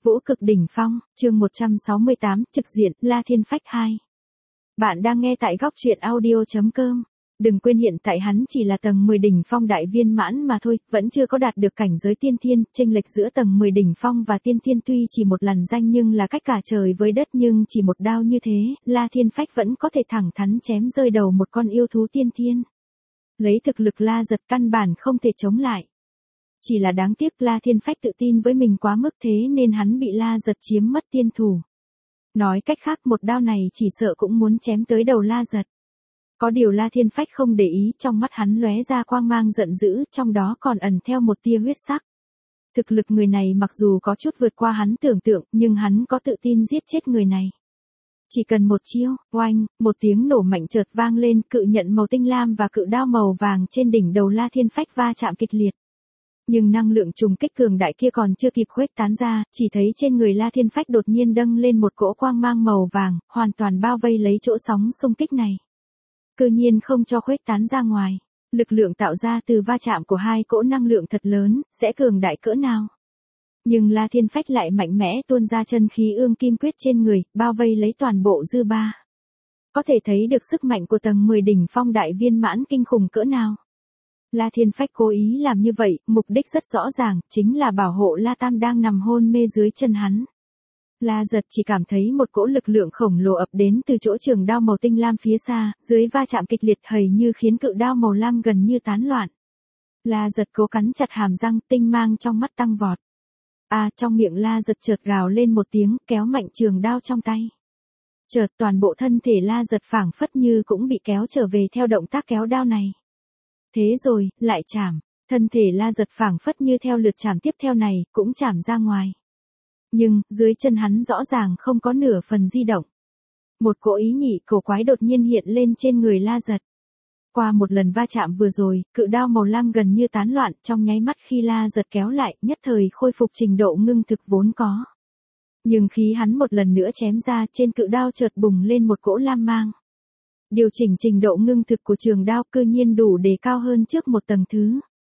Vũ cực đỉnh phong, chương 168, trực diện, La Thiên Phách 2. Bạn đang nghe tại góc truyện audio.com. Đừng quên hiện tại hắn chỉ là tầng 10 đỉnh phong đại viên mãn mà thôi, vẫn chưa có đạt được cảnh giới tiên thiên, chênh lệch giữa tầng 10 đỉnh phong và tiên thiên tuy chỉ một làn danh nhưng là cách cả trời với đất, nhưng chỉ một đao như thế, La Thiên Phách vẫn có thể thẳng thắn chém rơi đầu một con yêu thú tiên thiên. Lấy thực lực La Giật căn bản không thể chống lại. Chỉ là đáng tiếc La Thiên Phách tự tin với mình quá mức, thế nên hắn bị La Giật chiếm mất tiên thủ. Nói cách khác, một đao này chỉ sợ cũng muốn chém tới đầu La Giật. Có điều La Thiên Phách không để ý, trong mắt hắn lóe ra quang mang giận dữ, trong đó còn ẩn theo một tia huyết sắc. Thực lực người này mặc dù có chút vượt qua hắn tưởng tượng, nhưng hắn có tự tin giết chết người này. Chỉ cần một chiêu, oanh, một tiếng nổ mạnh chợt vang lên, cự nhận màu tinh lam và cự đao màu vàng trên đỉnh đầu La Thiên Phách va chạm kịch liệt. Nhưng năng lượng trùng kích cường đại kia còn chưa kịp khuếch tán ra, chỉ thấy trên người La Thiên Phách đột nhiên dâng lên một cỗ quang mang màu vàng, hoàn toàn bao vây lấy chỗ sóng xung kích này. Cư nhiên không cho khuếch tán ra ngoài. Lực lượng tạo ra từ va chạm của hai cỗ năng lượng thật lớn, sẽ cường đại cỡ nào? Nhưng La Thiên Phách lại mạnh mẽ tuôn ra chân khí ương kim quyết trên người, bao vây lấy toàn bộ dư ba. Có thể thấy được sức mạnh của tầng 10 đỉnh phong đại viên mãn kinh khủng cỡ nào. La Thiên Phách cố ý làm như vậy, mục đích rất rõ ràng, chính là bảo hộ La Tam đang nằm hôn mê dưới chân hắn. La Giật chỉ cảm thấy một cỗ lực lượng khổng lồ ập đến từ chỗ trường đao màu tinh lam phía xa, dưới va chạm kịch liệt hầy như khiến cự đao màu lam gần như tán loạn. La Giật cố cắn chặt hàm răng, tinh mang trong mắt tăng vọt. Trong miệng La Giật chợt gào lên một tiếng, kéo mạnh trường đao trong tay. Chợt toàn bộ thân thể La Giật phảng phất như cũng bị kéo trở về theo động tác kéo đao này. Thế rồi, lại chảm, thân thể La Giật phảng phất như theo lượt chảm tiếp theo này, cũng chảm ra ngoài. Nhưng, dưới chân hắn rõ ràng không có nửa phần di động. Một cỗ ý nhị cổ quái đột nhiên hiện lên trên người La Giật. Qua một lần va chạm vừa rồi, cự đao màu lam gần như tán loạn, trong nháy mắt khi La Giật kéo lại, nhất thời khôi phục trình độ ngưng thực vốn có. Nhưng khi hắn một lần nữa chém ra, trên cự đao chợt bùng lên một cỗ lam mang. Điều chỉnh trình độ ngưng thực của trường đao cư nhiên đủ để cao hơn trước một tầng thứ.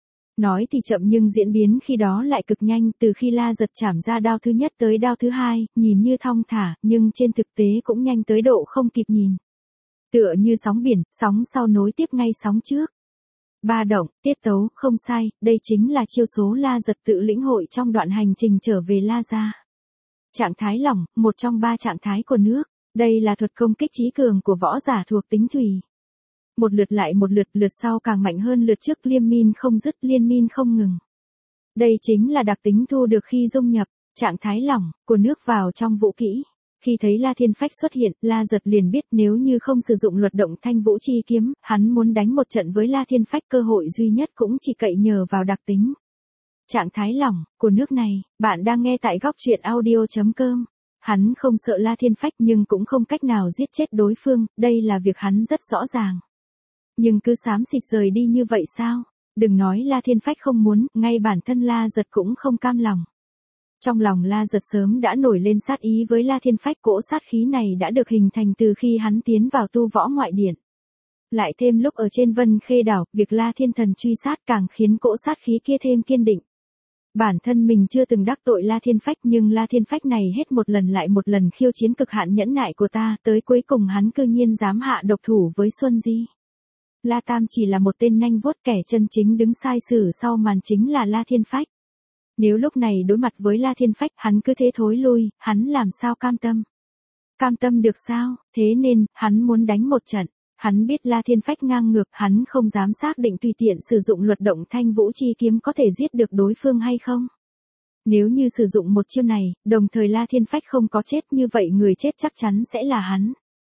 Nói thì chậm nhưng diễn biến khi đó lại cực nhanh, từ khi La Giật chảm ra đao thứ nhất tới đao thứ hai, nhìn như thong thả, nhưng trên thực tế cũng nhanh tới độ không kịp nhìn. Tựa như sóng biển, sóng sau nối tiếp ngay sóng trước. Ba động, tiết tấu, không sai, đây chính là chiêu số La Giật tự lĩnh hội trong đoạn hành trình trở về La Gia. Trạng thái lỏng, một trong ba trạng thái của nước. Đây là thuật công kích chí cường của võ giả thuộc tính thủy. Một lượt lại một lượt, lượt sau càng mạnh hơn lượt trước, liêm min không dứt, liên min không ngừng. Đây chính là đặc tính thu được khi dung nhập trạng thái lỏng của nước vào trong vũ kỹ. Khi thấy La Thiên Phách xuất hiện, La Giật liền biết nếu như không sử dụng luật động thanh vũ chi kiếm, hắn muốn đánh một trận với La Thiên Phách, cơ hội duy nhất cũng chỉ cậy nhờ vào đặc tính trạng thái lỏng của nước này. Bạn đang nghe tại góc truyện audio.com. Hắn không sợ La Thiên Phách nhưng cũng không cách nào giết chết đối phương, đây là việc hắn rất rõ ràng. Nhưng cứ xám xịt rời đi như vậy sao? Đừng nói La Thiên Phách không muốn, ngay bản thân La Giật cũng không cam lòng. Trong lòng La Giật sớm đã nổi lên sát ý với La Thiên Phách, cỗ sát khí này đã được hình thành từ khi hắn tiến vào tu võ ngoại điện. Lại thêm lúc ở trên Vân Khê Đảo, việc La Thiên Thần truy sát càng khiến cỗ sát khí kia thêm kiên định. Bản thân mình chưa từng đắc tội La Thiên Phách, nhưng La Thiên Phách này hết một lần lại một lần khiêu chiến cực hạn nhẫn nại của ta, tới cuối cùng hắn cư nhiên dám hạ độc thủ với Xuân Di. La Tam chỉ là một tên nanh vuốt, kẻ chân chính đứng sai sử sau màn chính là La Thiên Phách. Nếu lúc này đối mặt với La Thiên Phách, hắn cứ thế thối lui, hắn làm sao cam tâm? Cam tâm được sao? Thế nên, hắn muốn đánh một trận. Hắn biết La Thiên Phách ngang ngược, hắn không dám xác định tùy tiện sử dụng luật động thanh vũ chi kiếm có thể giết được đối phương hay không. Nếu như sử dụng một chiêu này, đồng thời La Thiên Phách không có chết, như vậy người chết chắc chắn sẽ là hắn.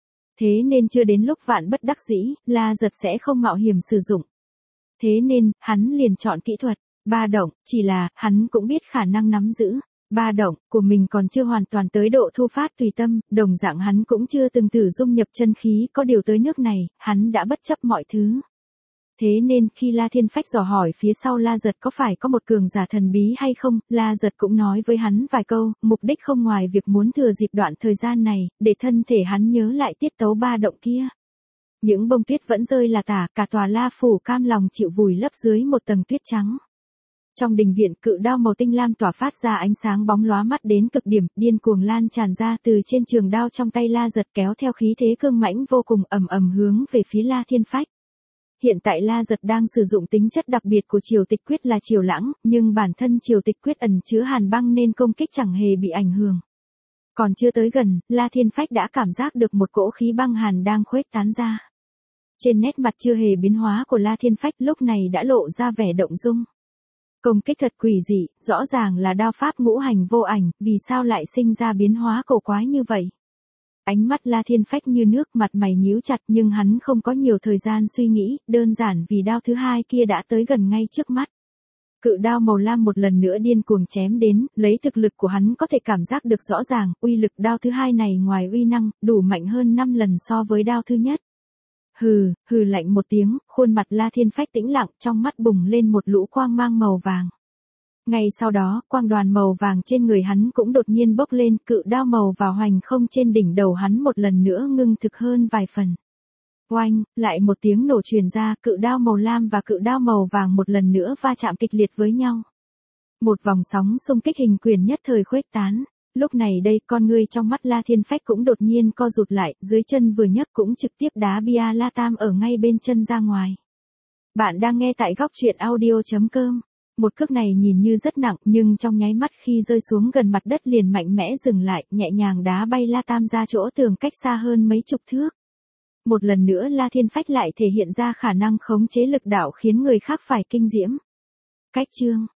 Thế nên chưa đến lúc vạn bất đắc dĩ, La Giật sẽ không mạo hiểm sử dụng. Thế nên, hắn liền chọn kỹ thuật ba động, chỉ là, hắn cũng biết khả năng nắm giữ ba động của mình còn chưa hoàn toàn tới độ thu phát tùy tâm, đồng dạng hắn cũng chưa từng thử dung nhập chân khí, có điều tới nước này, hắn đã bất chấp mọi thứ. Thế nên, khi La Thiên Phách dò hỏi phía sau La Giật có phải có một cường giả thần bí hay không, La Giật cũng nói với hắn vài câu, mục đích không ngoài việc muốn thừa dịp đoạn thời gian này, để thân thể hắn nhớ lại tiết tấu ba động kia. Những bông tuyết vẫn rơi là tả, cả tòa La Phủ cam lòng chịu vùi lấp dưới một tầng tuyết trắng. Trong đình viện, cự đao màu tinh lam tỏa phát ra ánh sáng bóng lóa mắt đến cực điểm, điên cuồng lan tràn ra từ trên trường đao trong tay La Giật, kéo theo khí thế cương mãnh vô cùng ầm ầm hướng về phía La Thiên Phách. Hiện tại La Giật đang sử dụng tính chất đặc biệt của Triều Tịch Quyết là Triều Lãng, nhưng bản thân Triều Tịch Quyết ẩn chứa hàn băng nên công kích chẳng hề bị ảnh hưởng. Còn chưa tới gần, La Thiên Phách đã cảm giác được một cỗ khí băng hàn đang khuếch tán ra. Trên nét mặt chưa hề biến hóa của La Thiên Phách lúc này đã lộ ra vẻ động dung. Công kích thật quỷ dị, rõ ràng là đao pháp ngũ hành vô ảnh, vì sao lại sinh ra biến hóa cổ quái như vậy? Ánh mắt La Thiên Phách như nước, mặt mày nhíu chặt, nhưng hắn không có nhiều thời gian suy nghĩ, đơn giản vì đao thứ hai kia đã tới gần ngay trước mắt. Cự đao màu lam một lần nữa điên cuồng chém đến, lấy thực lực của hắn có thể cảm giác được rõ ràng, uy lực đao thứ hai này ngoài uy năng, đủ mạnh hơn 5 lần so với đao thứ nhất. Hừ, hừ lạnh một tiếng, khuôn mặt La Thiên Phách tĩnh lặng, trong mắt bùng lên một lũ quang mang màu vàng. Ngay sau đó, quang đoàn màu vàng trên người hắn cũng đột nhiên bốc lên, cự đao màu vào hoành không trên đỉnh đầu hắn một lần nữa ngưng thực hơn vài phần. Oanh, lại một tiếng nổ truyền ra, cự đao màu lam và cự đao màu vàng một lần nữa va chạm kịch liệt với nhau. Một vòng sóng xung kích hình quyền nhất thời khuếch tán. Lúc này đây, con ngươi trong mắt La Thiên Phách cũng đột nhiên co rụt lại, dưới chân vừa nhấc cũng trực tiếp đá bia La Tam ở ngay bên chân ra ngoài. Bạn đang nghe tại góc truyện audio.com. Một cước này nhìn như rất nặng, nhưng trong nháy mắt khi rơi xuống gần mặt đất liền mạnh mẽ dừng lại, nhẹ nhàng đá bay La Tam ra chỗ tường cách xa hơn mấy chục thước. Một lần nữa La Thiên Phách lại thể hiện ra khả năng khống chế lực đạo khiến người khác phải kinh diễm. Cách chương